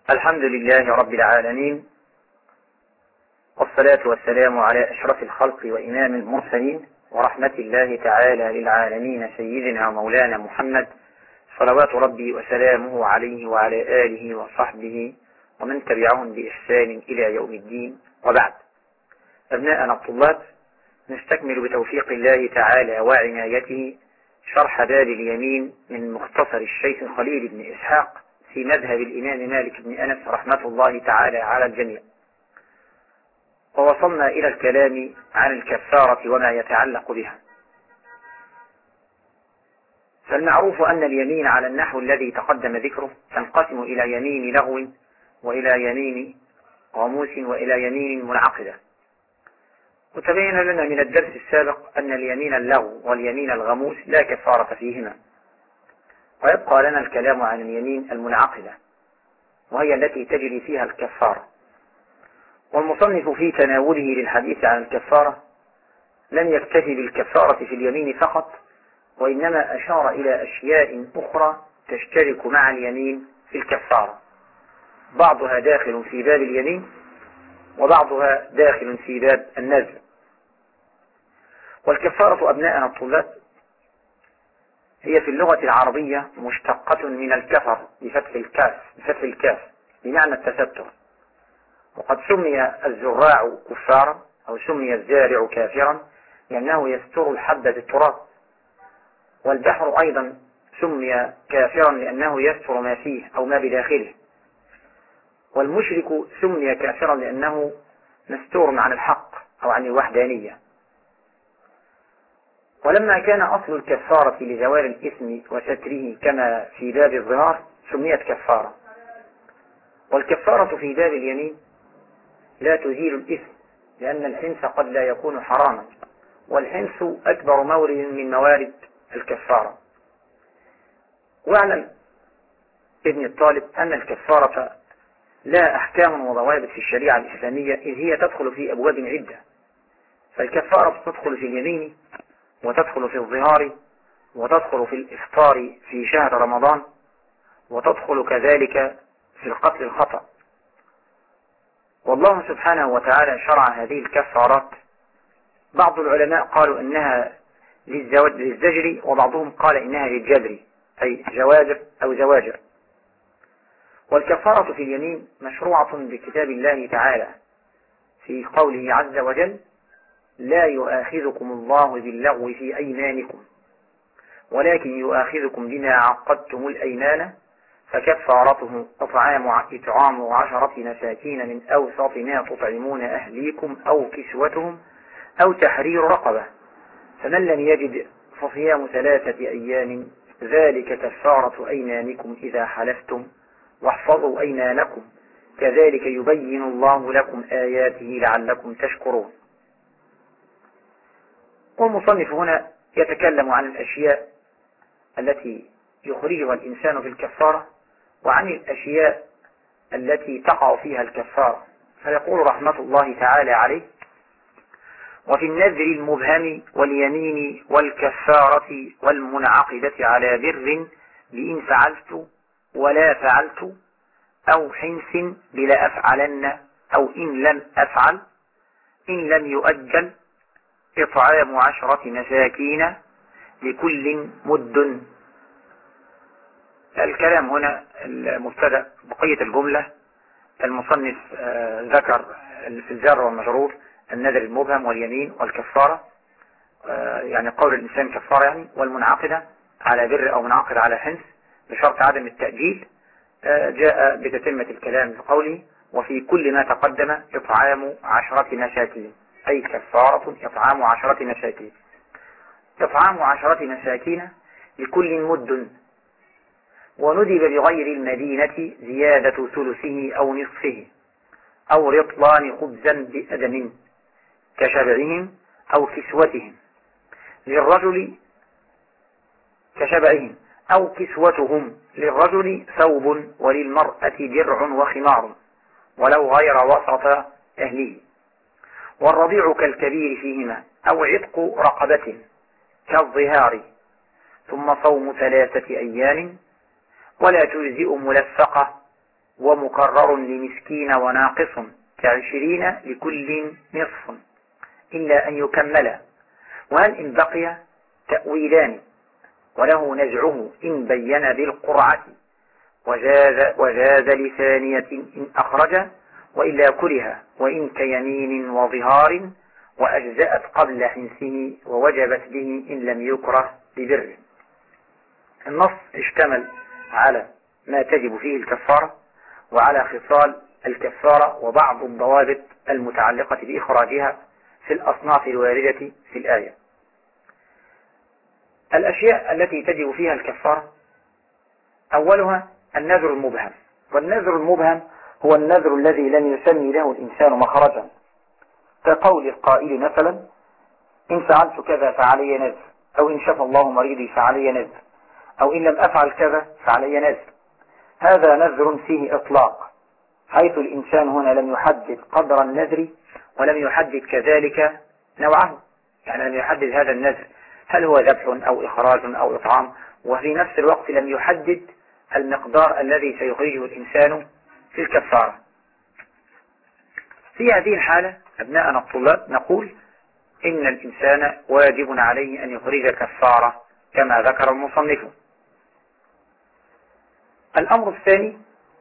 الحمد لله رب العالمين، والصلاة والسلام على أشرف الخلق وإمام المرسلين ورحمة الله تعالى للعالمين سيدنا ومولانا محمد، صلوات ربي وسلامه عليه وعلى آله وصحبه ومن تبعهم بإحسان إلى يوم الدين. وبعد، أبناءنا الطلاب، نستكمل بتوفيق الله تعالى وعنايته شرح باب اليمين من مختصر الشيخ خليل بن إسحاق في مذهب الإمام مالك بن أنس رحمة الله تعالى على الجميع. ووصلنا إلى الكلام عن الكفارة وما يتعلق بها. فالمعروف أن اليمين على النحو الذي تقدم ذكره تنقسم إلى يمين لغو، وإلى يمين غموس، وإلى يمين منعقدة. وتبين لنا من الدرس السابق أن اليمين اللغو واليمين الغموس لا كفارة فيهما، ويبقى لنا الكلام عن اليمين المنعقدة، وهي التي تجري فيها الكفارة. والمصنف في تناوله للحديث عن الكفارة لم يكتفي بالكفارة في اليمين فقط، وإنما أشار إلى أشياء أخرى تشترك مع اليمين في الكفارة، بعضها داخل في باب اليمين وبعضها داخل في باب النذر. والكفارة أبناءنا الطلاب هي في اللغة العربية مشتقة من الكفر بفتح الكاف بمعنى التستر. وقد سمي الزراع كفارا أو سمي الزارع كافرا لأنه يستر الحب بالتراب. والبحر أيضا سمي كافرا لأنه يستر ما فيه أو ما بداخله. والمشرك سمي كافرا لأنه مستور عن الحق أو عن الوحدانية. ولما كان أصل الكفارة لزوال الإثم وستره كما في باب الظهار سميت كفارة. والكفارة في باب اليمين لا تزيل الإثم، لأن الحنث قد لا يكون حراما، والحنث أكبر مورد من موارد الكفارة. واعلم ابن الطالب أن الكفارة لا أحكام وضوابط في الشريعة الإسلامية، إذ هي تدخل في أبواب عدة. فالكفارة تدخل في اليمين، وتدخل في الظهار، وتدخل في الإفطار في شهر رمضان، وتدخل كذلك في القتل الخطأ. والله سبحانه وتعالى شرع هذه الكفارات. بعض العلماء قالوا إنها للزجر، وبعضهم قال إنها للجبر، أي جواجر أو زواجر. والكفارة في اليمين مشروعة بكتاب الله تعالى في قوله عز وجل: لا يؤاخذكم الله باللغو في أيمانكم ولكن يؤاخذكم بما عقدتم الأيمان فكفارته إطعام 10 مساكين من أوسط ما تطعمون أهليكم أو كسوتهم أو تحرير رقبة، فمن لم يجد فصيام 3 أيام ذلك كفارة أيمانكم إذا حلفتم واحفظوا أيمانكم كذلك يبين الله لكم آياته لعلكم تشكرون. والمصنف هنا يتكلم عن الأشياء التي يخرجها الإنسان في الكفارة، وعن الأشياء التي تقع فيها الكفارة. فيقول رحمة الله تعالى عليه: وفي النذر المبهم واليمين والكفارة والمنعقدة على بر بإن فعلت ولا فعلت أو حنث بلا أفعلن أو إن لم أفعل إن لم يؤجل إطعام 10 مساكين لكل مد. الكلام هنا المبتدأ بقية الجملة. المصنف ذكر في الجر والمجرور النذر المبهم واليمين والكفارة، يعني قول الإنسان كفارة يعني، والمنعقدة على بر أو منعقد على حنث بشرط عدم التأجيل. جاء بتتمة الكلام بقوله: وفي كل ما تقدم إطعام 10 مساكين، أي كفارة إطعام 10 مساكين. إطعام 10 مساكين لكل مد. وندب بغير المدينة زيادة ثلثه أو نصفه أو رطلان خبزا بأدم كشبعهم أو كسوتهم للرجل كشبعهم أو كسوتهم للرجل ثوب وللمرأة درع وخمار ولو غير وسط أهله. والرضيع كالكبير فيهما أو عتق رقبة كالظهار، ثم صوم 3 أيام ولا تجزئ ملفقة ومكرر لمسكين وناقص ك20 لكل نصف إلا أن يكمل. وهل إن بقي تأويلان وله نزعه إن بين بالقرعة وجاز لثانية إن أخرج وإلا كره وإن كيمين وظهار وأجزأت قبل حنسه ووجبت به إن لم يكره ببر. النص اشتمل على ما تجب فيه الكفارة وعلى خصال الكفارة وبعض الضوابط المتعلقة بإخراجها في الأصناف الواردة في الآية. الأشياء التي تجب فيها الكفارة أولها النذر المبهم. والنذر المبهم هو النذر الذي لم يسمي له الإنسان مخرجا، كقول القائل مثلا إن فعلت كذا فعلي نذر، أو إن شفى الله مريضي فعلي نذر، أو إن لم أفعل كذا فعلي نذر. هذا نذر فيه إطلاق، حيث الإنسان هنا لم يحدد قدر النذر ولم يحدد كذلك نوعه، يعني لم يحدد هذا النذر هل هو ذبح أو إخراج أو إطعام، وفي نفس الوقت لم يحدد المقدار الذي سيخرجه الإنسان في الكفارة. في هذه الحالة أبناءنا الطلاب نقول إن الإنسان واجب عليه أن يخرج كفارة كما ذكر المصنف. الأمر الثاني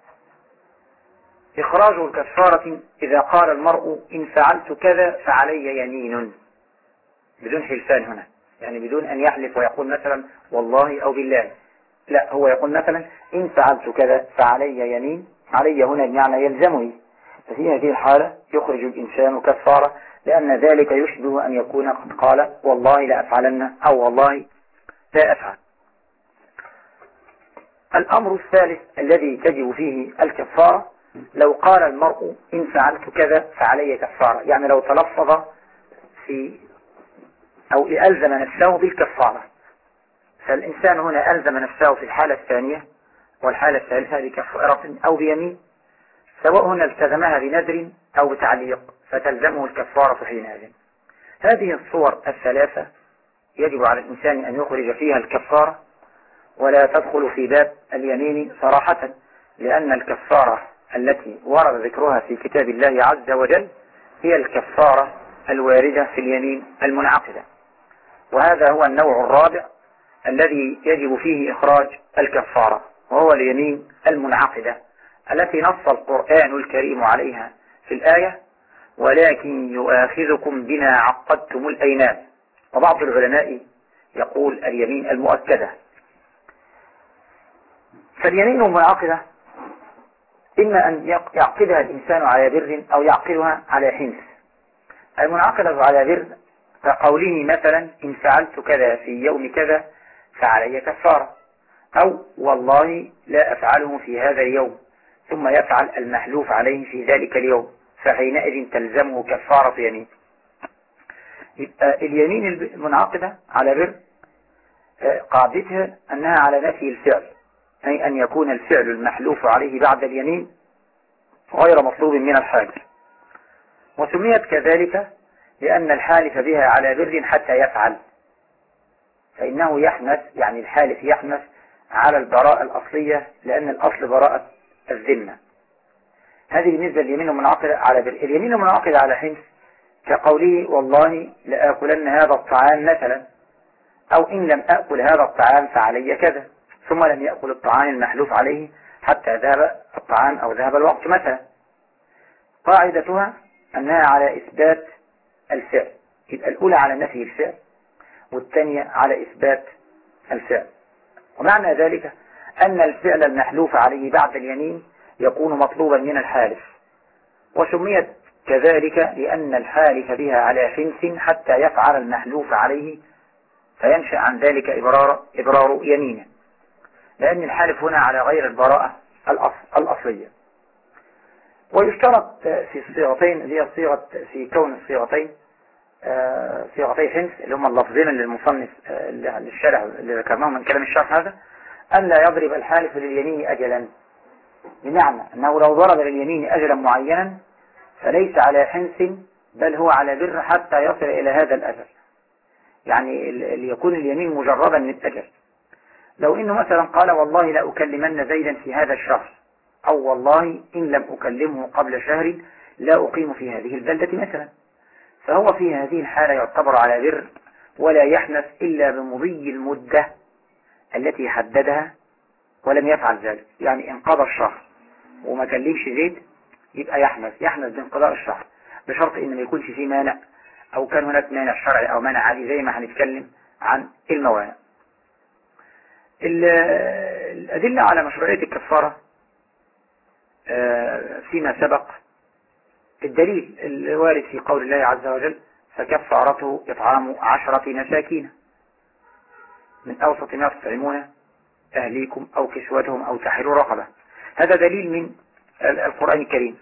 إخراج الكفارة إذا قال المرء إن فعلت كذا فعلي يمين، بدون حلفان هنا، يعني بدون أن يحلف ويقول مثلا والله أو بالله، لا، هو يقول مثلا إن فعلت كذا فعلي يمين، علي هنا بمعنى يلزمني. ففي هذه الحالة يخرج الإنسان كفارة، لأن ذلك يشبه أن يكون قد قال والله لا أفعلن أو والله لا أفعل. الأمر الثالث الذي تجب فيه الكفارة لو قال المرء إن فعلت كذا فعلي كفارة، يعني لو تلفظ في أو ألزم نفسه بالكفارة. فالإنسان هنا ألزم نفسه في الحالة الثانية والحالة الثالثة بكفارة أو بيمين، سواء هنا التزمها بنذر أو بتعليق فتلزمه الكفارة حينئذ. هذه الصور الثلاثة يجب على الإنسان أن يخرج فيها الكفارة، ولا تدخل في باب اليمين صراحة، لأن الكفارة التي ورد ذكرها في كتاب الله عز وجل هي الكفارة الواردة في اليمين المنعقدة. وهذا هو النوع الرابع الذي يجب فيه إخراج الكفارة، وهو اليمين المنعقدة التي نص القرآن الكريم عليها في الآية ولكن يؤاخذكم بما عقدتم الأيمان. وبعض العلماء يقول اليمين المؤكدة. فاليمين المنعقدة إما أن يعقدها الإنسان على بر أو يعقدها على حنث. المنعقدة على بر كقوله مثلا إن فعلت كذا في يوم كذا فعلي كفارة، أو والله لا أفعله في هذا اليوم، ثم يفعل المحلوف عليه في ذلك اليوم، فحينئذ تلزمه كفارة يمين. اليمين المنعقدة على بر قاعدتها أنها على نفي الفعل، أي أن يكون الفعل المحلوف عليه بعد اليمين غير مطلوب من الحاجر. وسميت كذلك لأن الحالف بها على بر حتى يفعل، فإنه يحنث، يعني الحالف يحنث على البراءة الأصلية، لأن الأصل براءة الذمة. هذه بالنسبة لليمين المنعقدة على بر. اليمين المنعقدة على حنث كقوله والله لآكلن هذا الطعام مثلا، أو إن لم أكل هذا الطعام فعلي كذا، ثم لم يأكل الطعام المحلوف عليه حتى ذهب الطعام أو ذهب الوقت مثلا. قاعدتها أنها على إثبات الفعل، يبقى الأولى على نفي الفعل والثانية على إثبات الفعل. ومعنى ذلك أن الفعل المحلوف عليه بعد اليمين يكون مطلوبا من الحالف، وسميت كذلك لأن الحالف بها على حنث حتى يفعل المحلوف عليه، فينشأ عن ذلك إبرار يمينه، لأن الحالف هنا على غير البراءة الأصلية. ويشترط في الصيغتين اللي هي صيغة في كون الصيغتين صيغتي حنث اللي هم اللفظين للمصنف للشرح اللي ذكرناهم من كلام الشرح هذا، أن لا يضرب الحالف لليمين أجلا، بمعنى أنه لو ضرب لليمين أجلا معينا فليس على حنث بل هو على بر حتى يصل إلى هذا الأجل، يعني ليكون اليمين مجردا من الأجل. لو إنه مثلا قال والله لا أكلمن زيدا في هذا الشهر، أو والله إن لم أكلمه قبل شهر لا أقيم في هذه البلدة مثلا، فهو في هذه الحالة يعتبر على بر ولا يحنث إلا بمضي المدة التي حددها ولم يفعل ذلك. يعني انقضى الشهر وما كلمش زيد يبقى يحنث بانقضاء الشهر، بشرط إن ما يكونش فيه مانع، أو كان هناك مانع شرعي أو مانع عادي زي ما هنتكلم عن الموانع. الأدلة على مشروعية الكفارة فيما سبق، الدليل الوارد في قول الله عز وجل فكفارته إطعام 10 مساكين من أوسط ما تطعمون أهليكم أو كسوتهم أو تحرير رقبة. هذا دليل من القرآن الكريم.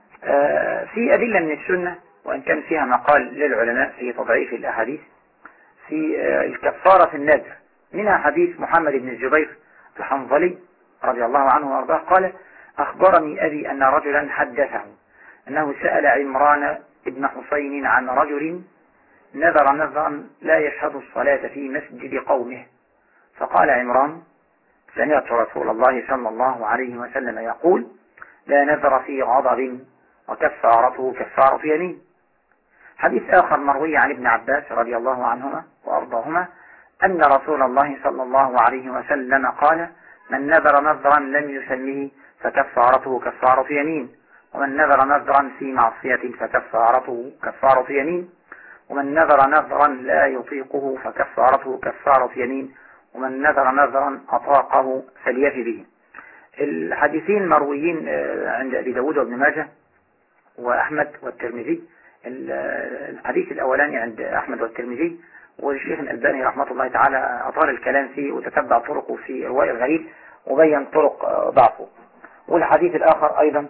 في أدلة من السنة وإن كان فيها مقال للعلماء في تضعيف الأحاديث في الكفارة في النذر، منها حديث محمد بن الزبير الحنظلي رضي الله عنه وارضاه قال أخبرني أبي أن رجلا حدثه أنه سأل عمران بن حسين عن رجل نذر نذرا لا يشهد الصلاة في مسجد قومه، فقال عمران سمعت رسول الله صلى الله عليه وسلم يقول لا نذر في غضب وكفارته كفارة يمين. حديث آخر مروي عن ابن عباس رضي الله عنهما وأرضاهما أن رسول الله صلى الله عليه وسلم قال من نذر نذرا لم يسمه فكفارته كفارة يمين، ومن نذر نذرا في معصية فكفارته كفارة يمين، ومن نذر نذرا لا يطيقه فكفارته كفارة يمين، ومن نذر نذرا أطاقه فليفي به. الحديثين مرويين عند أبي داود وابن ماجه وأحمد والترمذي. الحديث الأولاني عند أحمد والترمذي، والشيخ الألباني رحمة الله تعالى أطال الكلام فيه وتتبع طرقه في رواية الغريب وبين طرق ضعفه. والحديث الآخر أيضا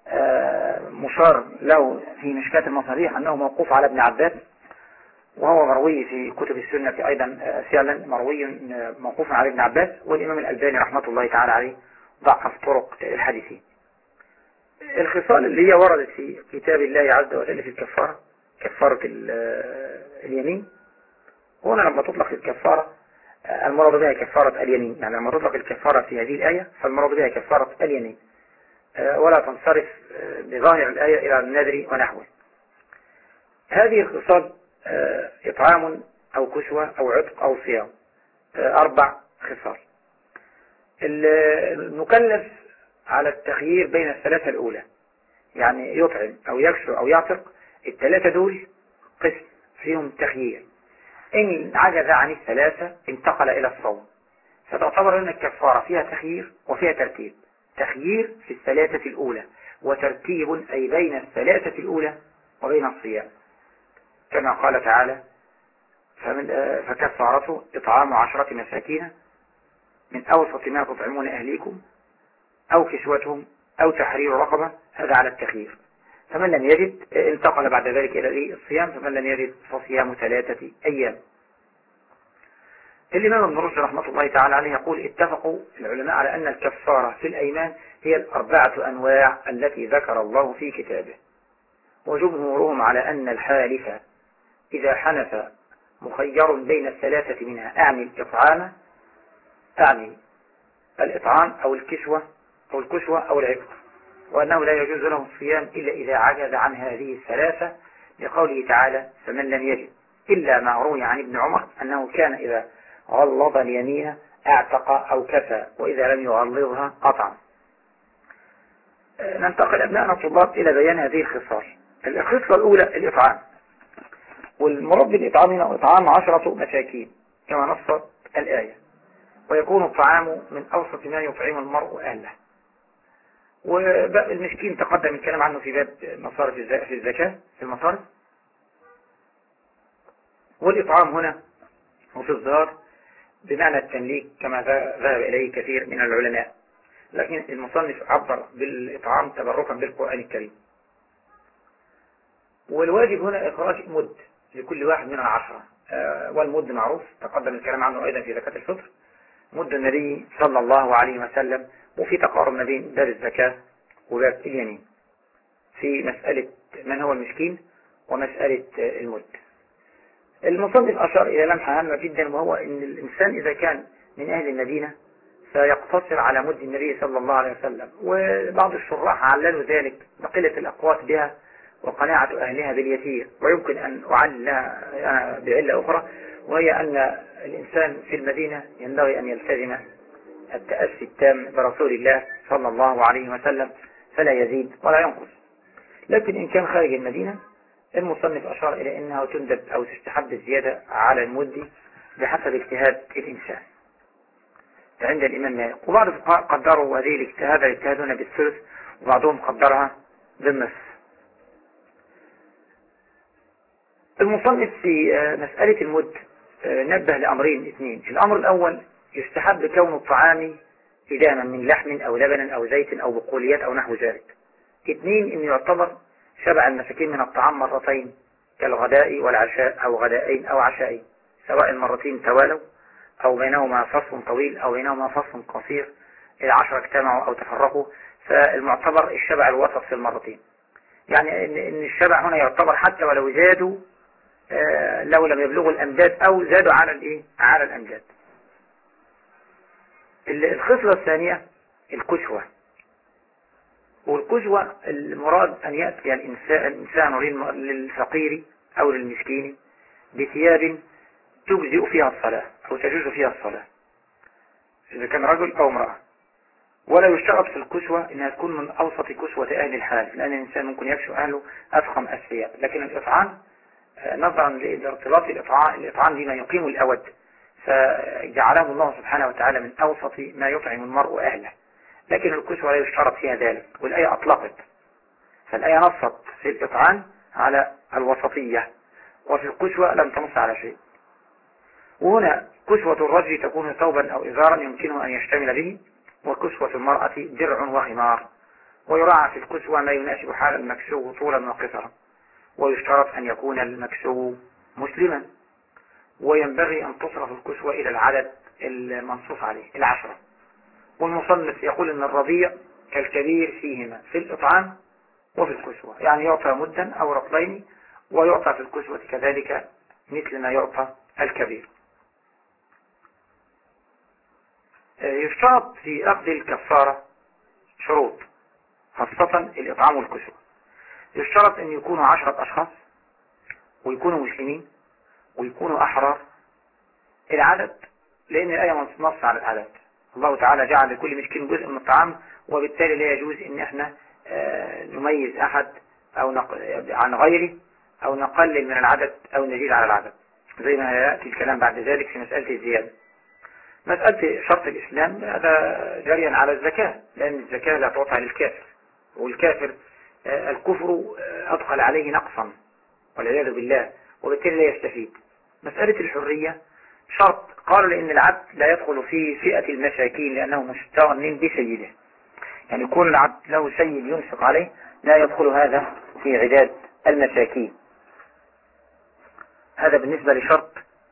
مشار له في مشكاة المصابيح أنه موقوف على ابن عباس، وهو مروي في كتب السنة أيضا فعلا مروي موقوف على ابن عباس، والإمام الألباني رحمة الله تعالى عليه ضعف طرق الحديثين. الخصال اللي هي وردت في كتاب الله عز وجل في الكفارة، كفارة اليمين، هنا لما تطلق الكفارة المراد بها كفارة اليمين، يعني لما تطلق الكفارة في هذه الآية فالمراد بها كفارة اليمين، ولا تنصرف بظاهر الآية إلى النذر ونحوه. هذه الخصال إطعام أو كسوة أو عتق أو صيام، 4 خصال. المكلف على التخيير بين الثلاثة الأولى، يعني يطعم أو يكسو أو يعتق، الثلاثة دول قسم فيهم تخيير. إن عجز عن الثلاثة انتقل إلى الصوم، فتعتبر أن الكفارة فيها تخيير وفيها ترتيب. تخيير في الثلاثة الأولى، وترتيب أي بين الثلاثة الأولى وبين الصيام، كما قال تعالى فكفارته إطعام 10 مساكين من أوسط ما تطعمون أهليكم أو كسوتهم أو تحرير رقبة، هذا على التخيير. فمن لم يجد انتقل بعد ذلك إلى الصيام، فمن لم يجد فصيام 3 أيام. الإمام ابن رشد رحمة الله تعالى عليه يقول اتفقوا العلماء على أن الكفارة في الأيمان هي 4 أنواع التي ذكر الله في كتابه، وجمهورهم على أن الحالف إذا حنف مخير بين الثلاثة منها، أعني الإطعام أو الكسوة أو العتق، وأنه لا يجوز له الصيام إلا إذا عجز عن هذه الثلاثة، لقوله تعالى فمن لم يجد، إلا ما روي عن ابن عمر أنه كان إذا غلظ اليمين اعتق أو كفى، وإذا لم يغلظها قطع. ننتقل أبناءنا الطلاب إلى بيان هذه الخصال. الخصلة الأولى الإطعام، والمراد بالإطعام هنا إطعام 10 مساكين كما نصت الآية، ويكون الطعام من أوسط ما يطعم المرء أهله. وباب المسكين تقدم الكلام عنه في باب مصارف في الزكاة في المصارف. والإطعام هنا وفي الظاهر بمعنى التمليك كما ذهب إليه كثير من العلماء، لكن المصنف عبر بالإطعام تبركا بالقرآن الكريم. والواجب هنا إخراج مد لكل واحد من 10، والمد معروف تقدم الكلام عنه أيضا في زكاة الفطر، مد النبي صلى الله عليه وسلم، وفي تقارب ما بين باب الزكاة وباب اليمين في مسألة من هو المسكين ومسألة المد. المصنف أشار إلى لمحة هامة جدا، وهو أن الإنسان إذا كان من أهل المدينة فيقتصر على مد النبي صلى الله عليه وسلم. وبعض الشراح عللوا ذلك بقلة الأقوات بها وقناعة أهلها باليسير. ويمكن أن أعلل بعلة أخرى، وهي أن الإنسان في المدينة ينبغي أن يلتزم التأسي التام برسول الله صلى الله عليه وسلم، فلا يزيد ولا ينقص. لكن إن كان خارج المدينة، المصنف أشار إلى أنها تندب أو تستحب الزيادة على المد بحسب اجتهاد الإنسان عند الإمام مالك. وبعض الفقهاء قدروا هذه الاجتهاد هنا بالثلث، وبعضهم قدرها بالنصف. المصنف في مسألة المد نبه لأمرين اثنين. الأمر الأول، يستحب كون الطعام إداما من لحم أو لبن أو زيت أو بقوليات أو نحو ذلك. اثنين، إنه يعتبر شبع المساكين من الطعام مرتين كالغداء والعشاء أو غدائين أو عشائين، سواء المرتين توالوا أو بينهما فصل طويل أو بينهما فصل قصير، العشرة اجتمعوا أو تفرقوا، فالمعتبر الشبع الوسط في المرتين. يعني إن الشبع هنا يعتبر حتى ولو زادوا لو لم يبلغوا الأمجاد أو زادوا على الأمجاد. الخصلة الثانية الكسوة. والكسوة المراد أن يأتي الإنسان للفقير أو للمسكين بثياب تجزئ فيها الصلاة أو تجوز فيها الصلاة، إذا كان رجل أو امرأة. ولا يشترط في الكسوة أنها تكون من أوسط كسوة أهل الحال، لأن الإنسان ممكن يكسو أهله أفخم الثياب. لكن الإطعام نظرا لارتباط الإطعام بما يقيم الأود، فجعله الله سبحانه وتعالى من أوسط ما يطعم المرء أهله. لكن الكسوة لا يشترط فيها ذلك، والآية أطلقت، فالآية نصت في الإطعام على الوسطية، وفي الكسوة لم تنص على شيء. وهنا كسوة الرجل تكون ثوبا أو إزارا يمكنه أن يشتمل به، وكسوة المرأة درع وخمار. ويراعى في الكسوة ما يناسب حال المكسو طولا وقصرا، ويشترط أن يكون المكسو مسلما. وينبغي أن تصرف الكسوة إلى العدد المنصوص عليه 10. والمصنف يقول أن الرضيع كالكبير فيهما في الإطعام وفي الكسوة، يعني يعطى مدا أو رطلين، ويعطى في الكسوة كذلك مثل ما يعطى الكبير. يشترط في أخذ الكفارة شروط، خاصة الإطعام والكسوة. يشترط أن يكونوا 10 أشخاص، ويكونوا مسلمين، ويكونوا أحرار. العدد لأن الآية نص على العدد، الله تعالى جعل لكل مسكين جزء من الطعام، وبالتالي لا يجوز ان احنا نميز احد او عن غيره، او نقلل من العدد او نزيد على العدد، زي ما يأتي الكلام بعد ذلك في مسألة الزيادة. مسألة شرط الإسلام هذا جريا على الزكاة، لأن الزكاة لا تعطى للكافر، والكافر الكفر أدخل عليه نقصا والعياذ بالله، وبالتالي لا يستفيد. مسألة الحرية شرط، قالوا لأن العبد لا يدخل في فئة المساكين لأنه مستغن بسيده، يعني يكون العبد له سيد ينفق عليه، لا يدخل هذا في عداد المساكين. هذا بالنسبة لشرط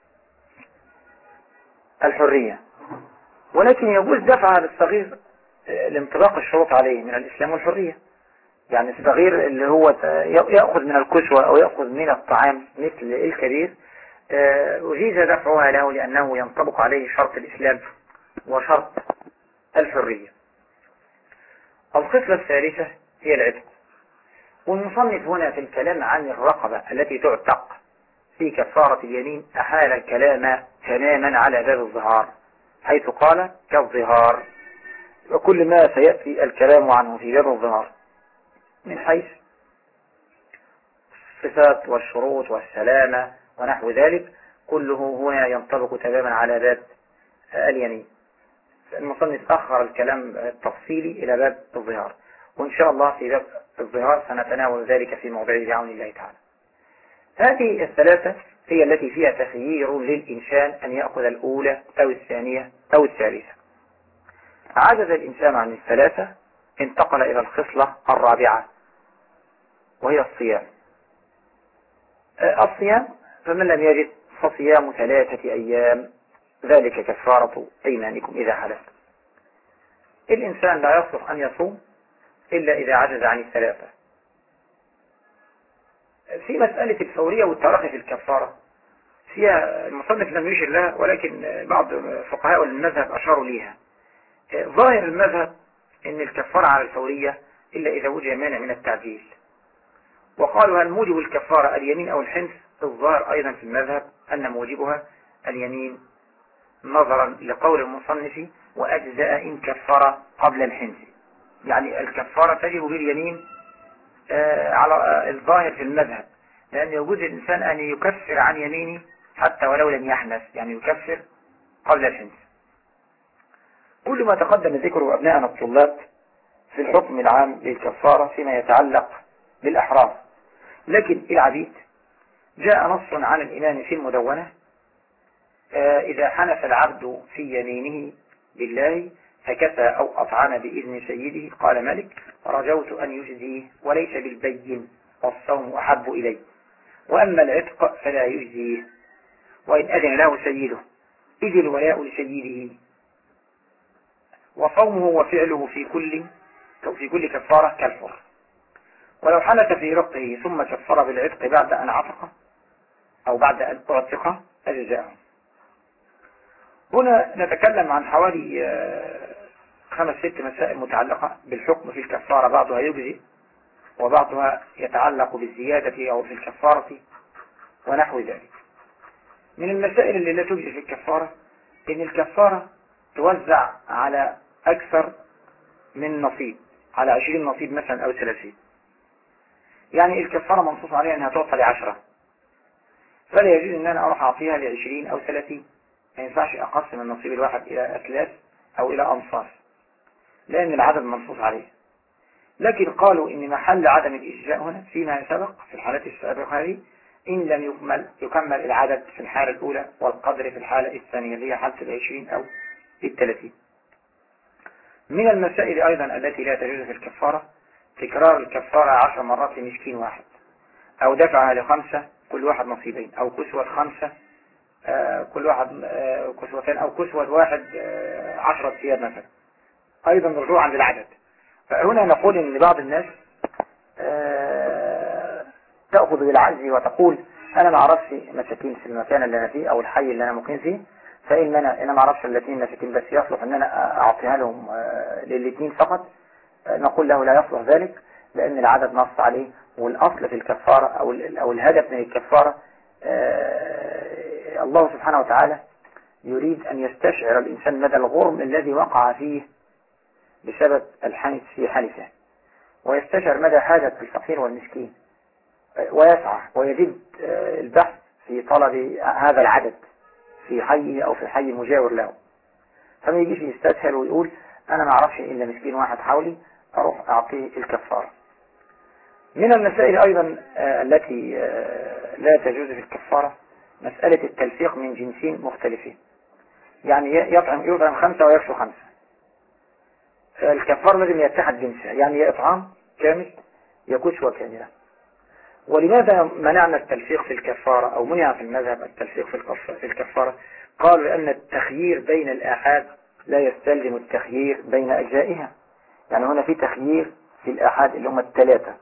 الحرية. ولكن يجوز دفع للصغير لانطباق الشروط عليه من الإسلام والحرية. يعني الصغير اللي هو يأخذ من الكسوة أو يأخذ من الطعام مثل الكبير أجيز دفعها له لأنه ينطبق عليه شرط الإسلام وشرط الحرية. الخصلة الثالثة هي العتق. والمصنف هنا في الكلام عن الرقبة التي تعتق في كفارة اليمين أحال الكلام تماما على باب الظهار، حيث قال كالظهار، وكل ما سيأتي الكلام عنه في باب الظهار من حيث الصفات والشروط والسلامة ونحو ذلك كله هنا ينطبق تماما على باب اليمين. المصنف أخر الكلام التفصيلي إلى باب الظهار، وإن شاء الله في باب الظهار سنتناول ذلك في موضعه بعون الله تعالى. هذه الثلاثة هي التي فيها تخيير للإنسان أن يأخذ الأولى أو الثانية أو الثالثة. عجز الإنسان عن الثلاثة، انتقل إلى الخصلة الرابعة وهي الصيام. الصيام فمن لم يجد فصيام 3 أيام، ذلك كفارة أيمانكم إذا حلفتم. الإنسان لا يصلح أن يصوم إلا إذا عجز عن الثلاثة. في مسألة الفورية والتراخي في الكفارة فيها المصنف لم يشر لها، ولكن بعض فقهاء المذهب أشاروا ليها. ظاهر المذهب ان الكفارة على الفورية الا اذا وجد مانع من التعجيل. وقالوا هل موجب الكفارة اليمين او الحنث؟ الظاهر ايضا في المذهب ان موجبها اليمين، نظرا لقول المصنف واجزاء ان كفر قبل الحنث. يعني الكفارة تجب باليمين على الظاهر في المذهب، لأن يجوز الإنسان أن يكفر عن يمينه حتى ولو لم يحنث، يعني يكفر قبل الحنث. كل ما تقدم ذكره أبناءنا الطلاب في الحكم العام للكفارة فيما يتعلق بالأحرار. لكن العبيد جاء نص عن الإمام في المدونة إذا حنث العبد في يمينه بالله فكسى أو أطعن بإذن سيده، قال مالك رجوت أن يجزيه وليس بالبين والصوم أحب إليه، وأما العتق فلا يجزيه وإن أذن له سيده، إذ الولاء لسيده، وصومه وفعله في كل كفارة كالفر. ولو حنث في رقه ثم كفر بالعتق بعد أن عتق أو بعد أن أعتق أجزاءه. هنا نتكلم عن حوالي 5-6 مسائل متعلقة بالحكم في الكفارة، بعضها يجزي وبعضها يتعلق بالزيادة أو في الكفارة ونحو ذلك. من المسائل اللي لا تجزي في الكفارة إن الكفارة توزع على أكثر من نصيب، على 20 نصيب مثلا أو 30. يعني الكفارة منصوص عليها أنها تعطى ل10، فلا يجوز أن أنا أروح أعطيها ل20 أو 30. ما ينفعش أقسم النصيب الواحد إلى أثلاث أو إلى أنصاف، لأن العدد منصوص عليه. لكن قالوا إن محل عدم الإجزاء هنا فيما سبق في الحالات السابقة هذه إن لم يكمل العدد في الحالة الأولى والقدر في الحالة الثانية اللي هي حالة 20 أو 30. من المسائل أيضا التي لا تجوز في الكفارة تكرار الكفارة 10 مرات لمسكين واحد، أو دفعها ل5 كل واحد نصيبين، أو كسوة 5 كل واحد كسوتين، أو كسوة واحد 10 ثياب مثلا، أيضا رجوعا للعدد. فهنا نقول إن بعض الناس تأخذ بالعجز وتقول أنا ما أعرفش مساكين في المكان اللي أنا فيه أو الحي اللي أنا مقيم فيه، فإن أنا ما أعرفش الاثنين مساكين بس يصلح أن أنا أعطيها لهم للاثنين فقط. نقول له لا يصلح ذلك، لأن العدد نص عليه، والأصل في الكفارة أو الهدف من الكفارة الله سبحانه وتعالى يريد أن يستشعر الإنسان مدى الغرم الذي وقع فيه بسبب الحنث في حنثه، ويستشعر مدى حاجة الفقير والمسكين، ويسعى ويجد البحث في طلب هذا العدد في حيه أو في حي مجاور له. فما يجيش يستسهل ويقول أنا ما أعرفش إلا مسكين واحد حولي أروح أعطيه الكفارة. من المسائل أيضا التي لا تجوز في الكفارة مسألة التلفيق من جنسين مختلفين، يعني يطعم 5 ويكسو 5. الكفار لازم يتحد جنسها، يعني يا إطعام كامل يا كسوة كاملة. ولماذا منعنا التلفيق في الكفارة أو منع في المذهب التلفيق في الكفارة؟ قالوا لأن التخيير بين الآحاد لا يستلزم التخيير بين أجزائها. يعني هنا في تخيير في الآحاد اللي هم 3.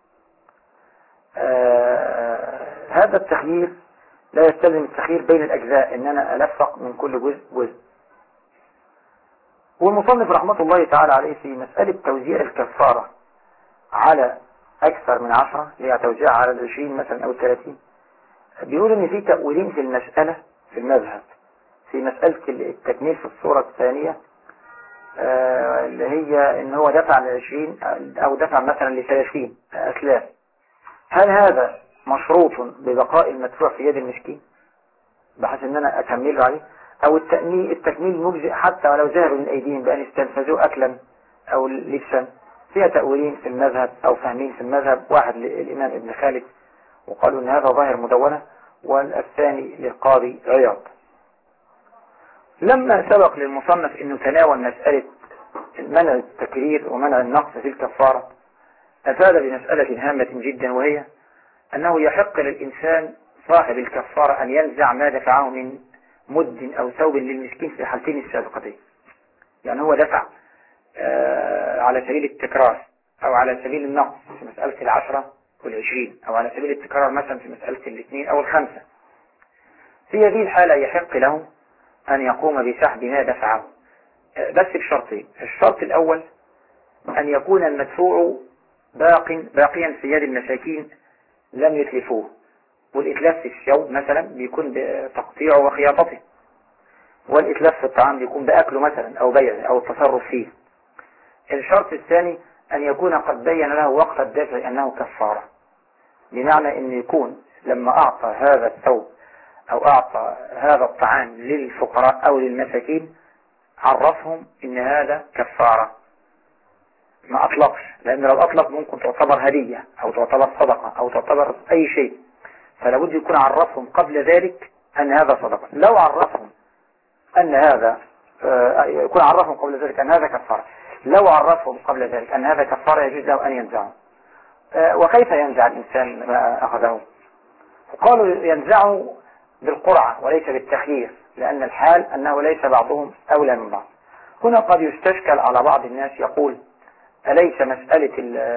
هذا التخيير لا يستلزم التخيير بين الأجزاء، إن أنا ألفق من كل جزء. والمصنف رحمة الله تعالى عليه في مسألة توزيع الكفارة على أكثر من 10، اللي توزيع على 20 مثلا أو 30، بيقول إن في تأويلين في المسألة في المذهب في مسألة التكميل في الصورة الثانية، اللي هي إن هو دفع ل20 أو دفع مثلا ل30 أثلاث. هل هذا مشروط ببقاء المدفوع في يد المسكين بحيث إن أنا أكمله عليه، أو التكميل مجزئ حتى ولو ذهبوا من أيديهم بأن استنفذوا أكلا أو لبسا؟ فيها تأويلين في المذهب أو فهمين في المذهب، واحد للإمام ابن خالد وقالوا إن هذا ظاهر مدونة، والثاني للقاضي عياض. لما سبق للمصنف أنه تناول مسألة منع التكرير ومنع النقص في الكفارة، أفاد بمسألة هامة جدا، وهي أنه يحق للإنسان صاحب الكفارة أن ينزع ما دفعه من مد أو ثوب للمسكين في الحالتين السابقتين. يعني هو دفع على سبيل التكرار أو على سبيل النقص في مسألة 10 وال20، أو على سبيل التكرار مثلا في مسألة 2 أو 5. في هذه الحالة يحق له أن يقوم بسحب ما دفعه بس بشرطين. الشرط الأول أن يكون المدفوع باقيا في يد المساكين لم يتلفوه، والإتلاف في الشوب مثلا بيكون بتقطيعه وخياطته، والإتلاف في الطعام بيكون بأكله مثلا أو بيعه أو التصرف فيه. الشرط الثاني أن يكون قد بين له وقت الدفع أنه كفارة، بمعنى أن يكون لما أعطى هذا الثوب أو أعطى هذا الطعام للفقراء أو للمساكين عرفهم أن هذا كفارة، ما أطلقش، لأن لو أطلق ممكن تعتبر هدية أو تعتبر صدقة أو تعتبر أي شيء، فلابد يكون عرفهم قبل ذلك أن هذا صدقة. لو عرفهم أن هذا يكون عرفهم قبل ذلك أن هذا كفارة، لو عرفهم قبل ذلك أن هذا كفارة يجوز له أن ينزعه. وكيف ينزع الإنسان ما أخذه؟ قالوا ينزعه بالقرعة وليس بالتخيير، لأن الحال أنه ليس بعضهم أولى من بعض. هنا قد يستشكل على بعض الناس يقول أليس مسألة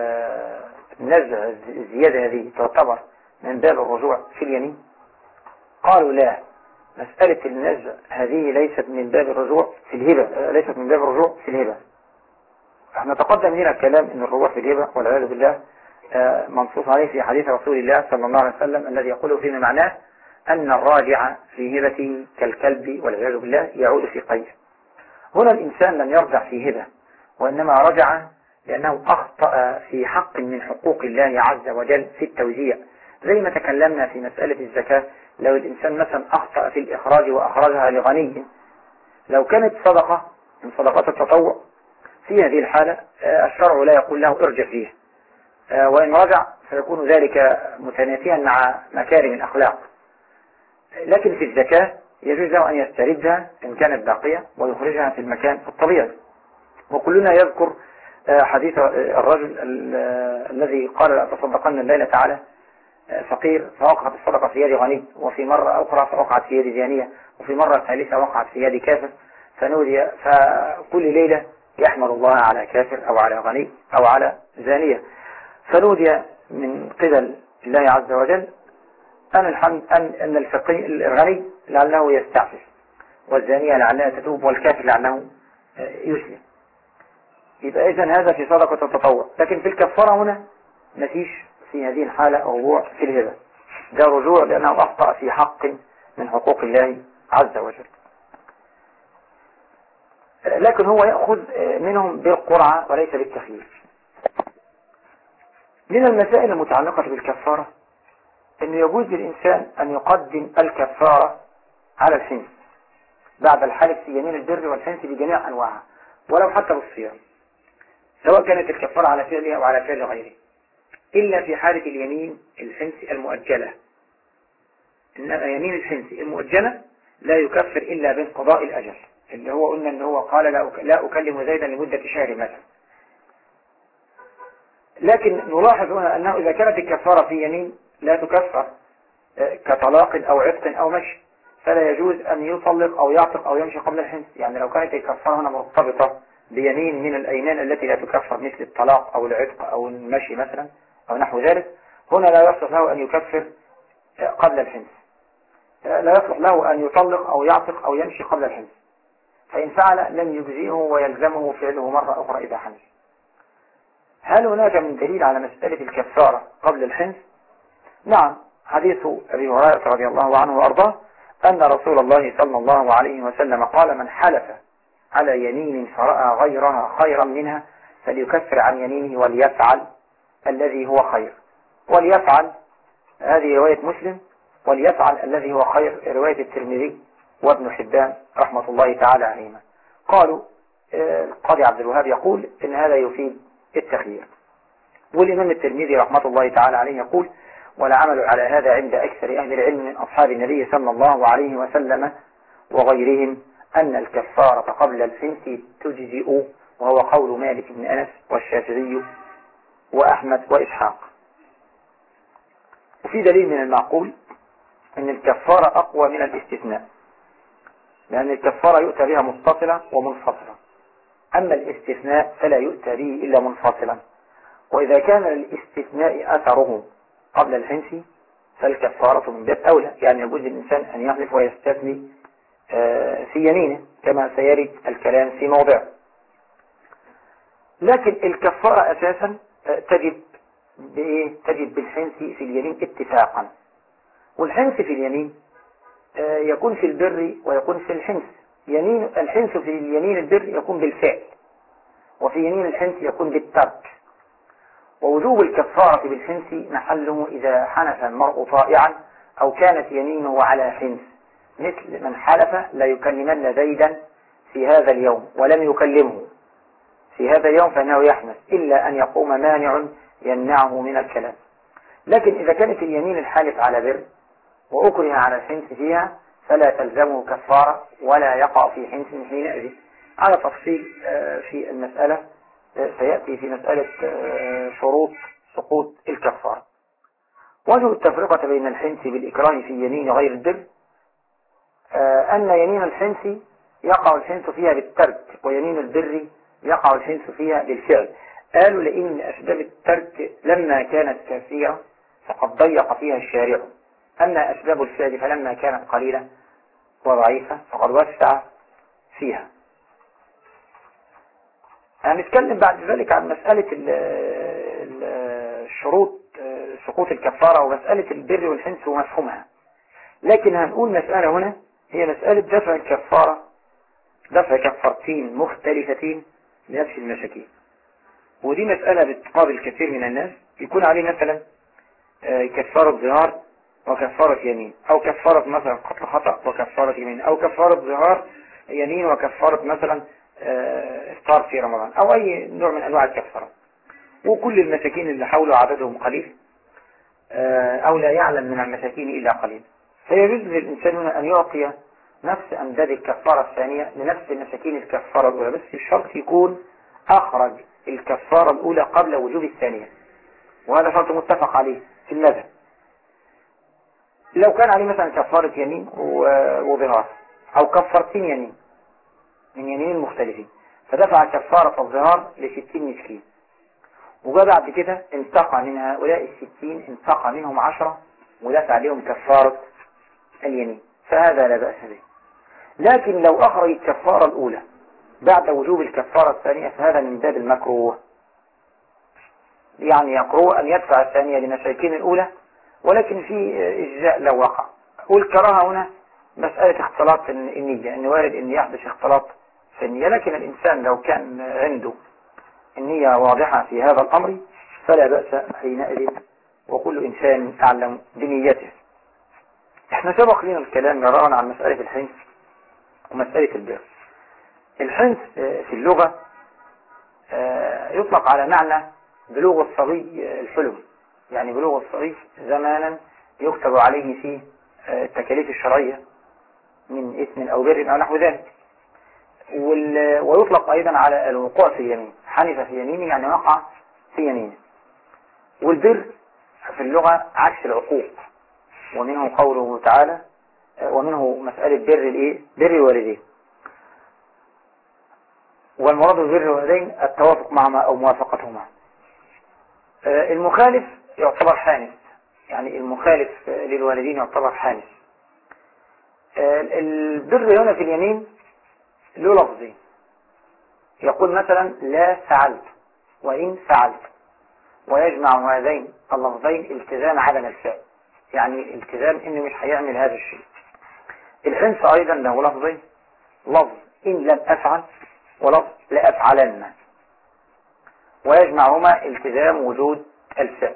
النزع الزيادة هذه تعتبر من باب الرجوع في اليمين؟ قالوا لا، مسألة النزع هذه ليست من باب الرجوع في الهبة، ليست من باب الرجوع في الهبة. احنا تقدم هنا الكلام ان الرجوع في الهبة والعياذ بالله منصوص عليه في حديث رسول الله صلى الله عليه وسلم الذي يقول فيما معناه أن الراجع في هبته كالكلب والعياذ بالله يعود في قيد. هنا الإنسان لم يرجع في هبة، وإنما رجع لأنه أخطأ في حق من حقوق الله عز وجل في التوزيع، زي ما تكلمنا في مسألة الزكاة. لو الإنسان مثلا أخطأ في الإخراج وأخرجها لغني، لو كانت صدقة من صدقات التطوع، في هذه الحالة الشرع لا يقول له ارجع فيه، وإن رجع فيكون ذلك متنافيا مع مكارم الأخلاق. لكن في الزكاة يجوز له أن يستردها إن كانت باقية ويخرجها في المكان الطبيعي. وكلنا يذكر حديث الرجل الذي قال لأتصدقن الليلة على فقير فوقعت الصدقة في يد غني، وفي مرة أخرى فوقعت في يد زانية، وفي مرة ثالثة وقعت في يد كافر، فنودي فكل ليلة يحمد الله على كافر أو على غني أو على زانية، فنودي من قبل الله عز وجل أن الغني لعله يستعفف، والزانية لعلها تتوب، والكافر لعله يسلم. يبقى إذن هذا في صدقة التطوع. لكن في الكفارة هنا مفيش في هذه الحالة رجوع في الهبة، ده رجوع لأنه أخطأ في حق من حقوق الله عز وجل. لكن هو يأخذ منهم بالقرعة وليس بالتخيير. من المسائل المتعلقة بالكفارة أنه يجوز للإنسان أن يقدم الكفارة على الحنث بعد الحلف في يمين البر والحنث بجميع أنواعها، ولو حتى بالصيام، سواء كانت الكفارة على فعلها أو على فعل غيره، إلا في حالة اليمين الحنث المؤجلة. إنما يمين الحنث المؤجلة لا يكفر إلا بانقضاء الأجل، اللي هو قلنا أنه هو قال لا أكلم زيدا لمدة شهر مثلا. لكن نلاحظ هنا أنه إذا كانت الكفارة في يمين لا تكفر كطلاق أو عتق أو مشي، فلا يجوز أن يطلق أو يعتق أو يمشي قبل الحنث. يعني لو كانت الكفارة هنا مرتبطة بيمين من الأيمان التي لا تكفر مثل الطلاق أو العتق أو المشي مثلا أو نحو ذلك، هنا لا يصلح له أن يكفر قبل الحنث، لا يصلح له أن يطلق أو يعتق أو يمشي قبل الحنث، فإن فعل لم يجزئه ويلزمه فعله مرة أخرى إذا حنث. هل هناك من دليل على مسألة الكفارة قبل الحنث؟ نعم، حديث أبي هريرة رضي الله عنه وأرضاه أن رسول الله صلى الله عليه وسلم قال: من حلف على يمين فرأى غيرها خيرا منها فليكفر عن يمينه وليفعل الذي هو خير. وليفعل هذه رواية مسلم، وليفعل الذي هو خير رواية الترمذي وابن حبان رحمة الله تعالى عليهما. قالوا القاضي عبد الوهاب يقول إن هذا يفيد التخيير. والإمام الترمذي رحمة الله تعالى عليه يقول: والعمل على هذا عند أكثر أهل العلم من أصحاب النبي صلى الله عليه وسلم وغيرهم أن الكفارة قبل الحنث تجزئ، وهو قول مالك بن أنس والشافعي وأحمد وإسحاق. وفي دليل من المعقول أن الكفارة أقوى من الاستثناء، لأن الكفارة يؤتى بها متصلة ومنفصلة، أما الاستثناء فلا يؤتى به إلا منفصلا. وإذا كان الاستثناء أثره قبل الحنث فالكفارة من باب أولى، يعني يجوز للإنسان أن يحلف ويستثني في يمينه كما سيرد الكلام في موضع. لكن الكفارة أساسا تجب تجب بالحنث في اليمين اتفاقا. والحنث في اليمين يكون في البر ويكون في الحنث. الحنث في اليمين البر يكون بالفعل، وفي يمين الحنث يكون بالترك. ووجوب الكفارة بالحنث محله إذا حنث المرء طائعا أو كانت يمينه على حنث، مثل من حلف لا يكلمن زيدا في هذا اليوم ولم يكلمه في هذا اليوم فإنه يحنث إلا أن يقوم مانع يمنعه من الكلام. لكن إذا كانت اليمين الحالف على بر وأكره على الحنث فيها فلا تلزمه كفارة ولا يقع في حنث حينئذ، على تفصيل في المسألة سيأتي في مسألة شروط سقوط الكفارة. وجه التفرقة بين الحنث بالإكراه في يمين غير البر أن يمين الحنث يقع الحنث فيها بالترك، ويمين البر يقع الحنث فيها بالفعل. قالوا لأن أسباب الترك لما كانت كثيرة فقد ضيق فيها الشارع، أما أسباب الفعل فلما كانت قليلة وضعيفة فقد وسع فيها. هنتكلم بعد ذلك عن مسألة الشروط سقوط الكفارة ومسألة البر والحنث ومفهومها. لكن هنقول مسألة هنا هي مسألة دفع الكفارة، دفع كفارتين مختلفتين لنفس المساكين. ودي مسألة بتقابل كثير من الناس، يكون عليه مثلا كفارة ظهار وكفارة يمين، أو كفارة مثلا قتل خطأ وكفارة يمين، أو كفارة ظهار يمين وكفارة مثلا إفطار في رمضان، أو أي نوع من أنواع الكفارة. وكل المساكين اللي حوله عددهم قليل أو لا يعلم من المساكين إلا قليل، فيجوز للإنسان هنا أن يعطي نفس أمداد الكفارة الثانية لنفس المساكين الكفارة الأولى، بس الشرط يكون أخرج الكفارة الأولى قبل وجوب الثانية، وهذا شرط متفق عليه في المذهب. لو كان عليه مثلا كفارة يمين وظهار أو كفارتين يمين من يمين مختلفين، فدفع كفارة الظهار ل60 مسكين، وجاء بعد كده انتقى من هؤلاء 60 انتقى منهم 10 ودفع عليهم كفارة اليمين، فهذا لا بأس به. لكن لو أخرج الكفارة الأولى بعد وجوب الكفارة الثانية فهذا من باب المكروه، يعني يكره أن يدفع الثانية لمساكين الأولى، ولكن في إجزاء لو وقع. والكراهة هنا مسألة اختلاط النية، أن وارد أن يحدث اختلاط في النية، لكن الإنسان لو كان عنده النية واضحة في هذا الأمر فلا بأس حينئذ، وكل إنسان أعلم بنيته. احنا سبق لنا الكلام مرارا عن مسألة الحنث ومسألة البر. الحنث في اللغة يطلق على معنى بلوغ الصبي الحلم، يعني بلوغ الصبي زمانا يكتب عليه فيه التكاليف الشرعية من إثم أو بر أو نحو ذلك. ويطلق أيضا على الوقوع في اليمين، حنث في يمينه يعني وقع في يمينه. والبر في اللغة عكس العقوق، ومنه قوله تعالى ومنه مسألة بر الوالدين. والمراد ببر الوالدين التوافق معهما أو موافقتهما. المخالف يعتبر حانث، يعني المخالف للوالدين يعتبر حانث. البر هنا في اليمين له لفظين، يقول مثلا لا فعلت وإن فعلت، ويجمع هذين اللفظين التزام عدم الفعل، يعني التزام إنه مش هيعمل هذا الشيء. الحنث أيضا له لفظين، لفظ إن لم أفعل ولفظ لا أفعلن، ويجمعهما التزام وجود الفعل.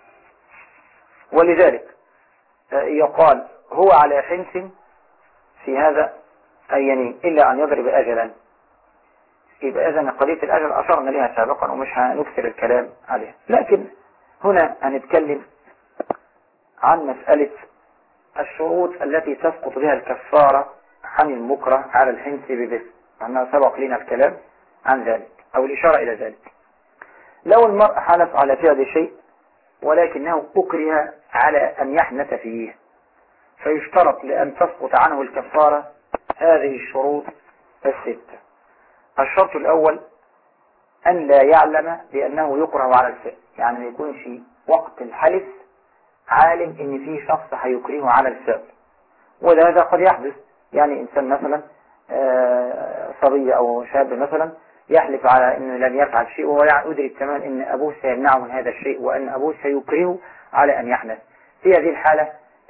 ولذلك يقال هو على حنث في هذا اليمين إلا أن يضرب أجلا. يبقى إذن قضية الأجل أشرنا لها سابقا ومش هنكثر الكلام عليها، لكن هنا هنتكلم عن مسألة الشروط التي تسقط بها الكفارة عن المكره على الحنث ببر، لأنها سبق لنا الكلام عن ذلك أو الإشارة إلى ذلك. لو المرء حلف على فعل شيء ولكنه أكره على أن يحنث فيه، فيشترط لأن تسقط عنه الكفارة هذه الشروط الستة. الشرط الأول أن لا يعلم بأنه يكره على الفعل، يعني ما يكونش وقت الحلف عالم إن فيه شخص هيكرهه على الفعل، وهذا قد يحدث. يعني إنسان مثلا صبي أو شاب مثلا يحلف على أنه لن يفعل شيء، وهو يدرك تماما أن أبوه سيمنعه من هذا الشيء وأن أبوه سيكرهه على أن يحنث. في هذه الحالة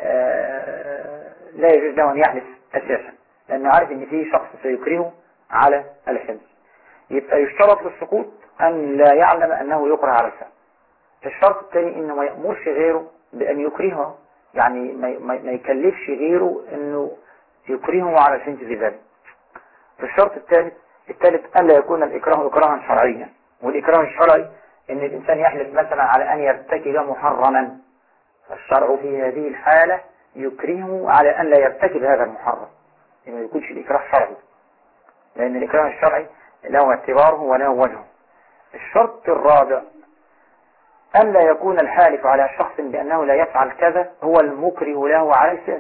لا يجوز له أن يحلف أساسا، لأنه عارف أن فيه شخص سيكرهه على الحنث. يبقى يشترط للسقوط أن لا يعلم أنه يكره على الفعل. الشرط الثاني أنه ما يأمرش غيره بأن يكرهه، يعني ما يكلفش غيره أنه يكرهه على الحنث بذلك. الشرط الثالث ألا يكون الإكراه إكراها شرعيا، والإكراه الشرعي أن الإنسان يحلف مثلا على أن يرتكب محرما، فالشرع في هذه الحالة يكرهه على أن لا يرتكب هذا المحرم، ما يكونش الإكراه شرعي، لأن الإكراه الشرعي له اعتباره وله وجهه. الشرط الرابع ألا يكون الحالف على شخص بأنه لا يفعل كذا هو المكره له على الفعل،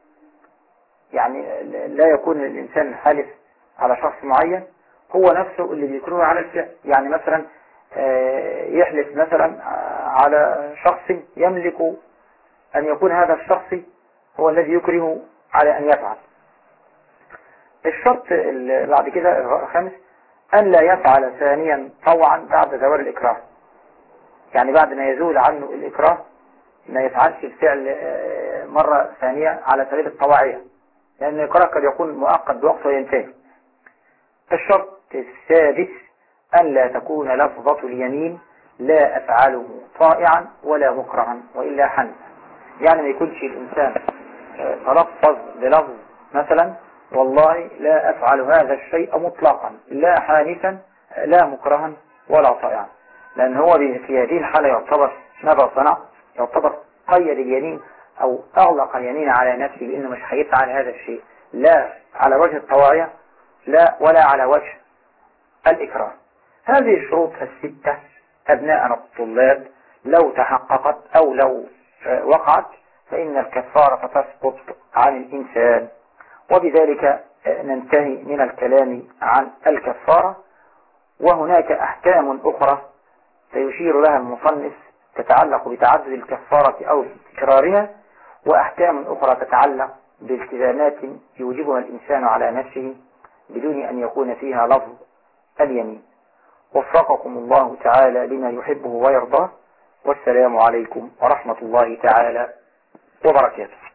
يعني لا يكون الإنسان الحالف على شخص معين هو نفسه اللي بيكرهه على الفعل. يعني مثلا يحلف مثلا على شخص يملك أن يكون هذا الشخص هو الذي يكره على أن يفعل. الشرط بعد كده الخامس أن لا يفعل ثانيا طوعا بعد زوال الإكراه، يعني بعد ما يزول عنه الإكراه ما يفعلش الفعل مرة ثانية على سبيل الطواعية، لأن الإكراه قد يكون مؤقت بوقت وينتهي. الشرط السادس أن لا تكون لفظة اليمين لا أفعله طائعا ولا مكرها وإلا حنث، يعني ما يكونش الإنسان تلفظ بلفظ مثلا والله لا أفعل هذا الشيء مطلقا لا حانثا لا مكرها ولا طائعا، لأن هو في هذه الحالة يعتبر ماذا صنع؟ يعتبر قيد اليمين أو أغلق اليمين على نفسه بأنه مش هيفعل هذا الشيء لا على وجه الطواعية لا ولا على وجه الإكراه. هذه الشروط الستة أبناءنا الطلاب لو تحققت أو لو وقعت فإن الكفارة تسقط عن الإنسان، وبذلك ننتهي من الكلام عن الكفارة. وهناك أحكام أخرى سيشير لها المصنف تتعلق بتعدد الكفارة أو تكرارها، وأحكام أخرى تتعلق بالتزامات يوجبها الإنسان على نفسه بدون أن يكون فيها لفظ اليمين. وفقكم الله تعالى لما يحبه ويرضاه، والسلام عليكم ورحمة الله تعالى وبركاته.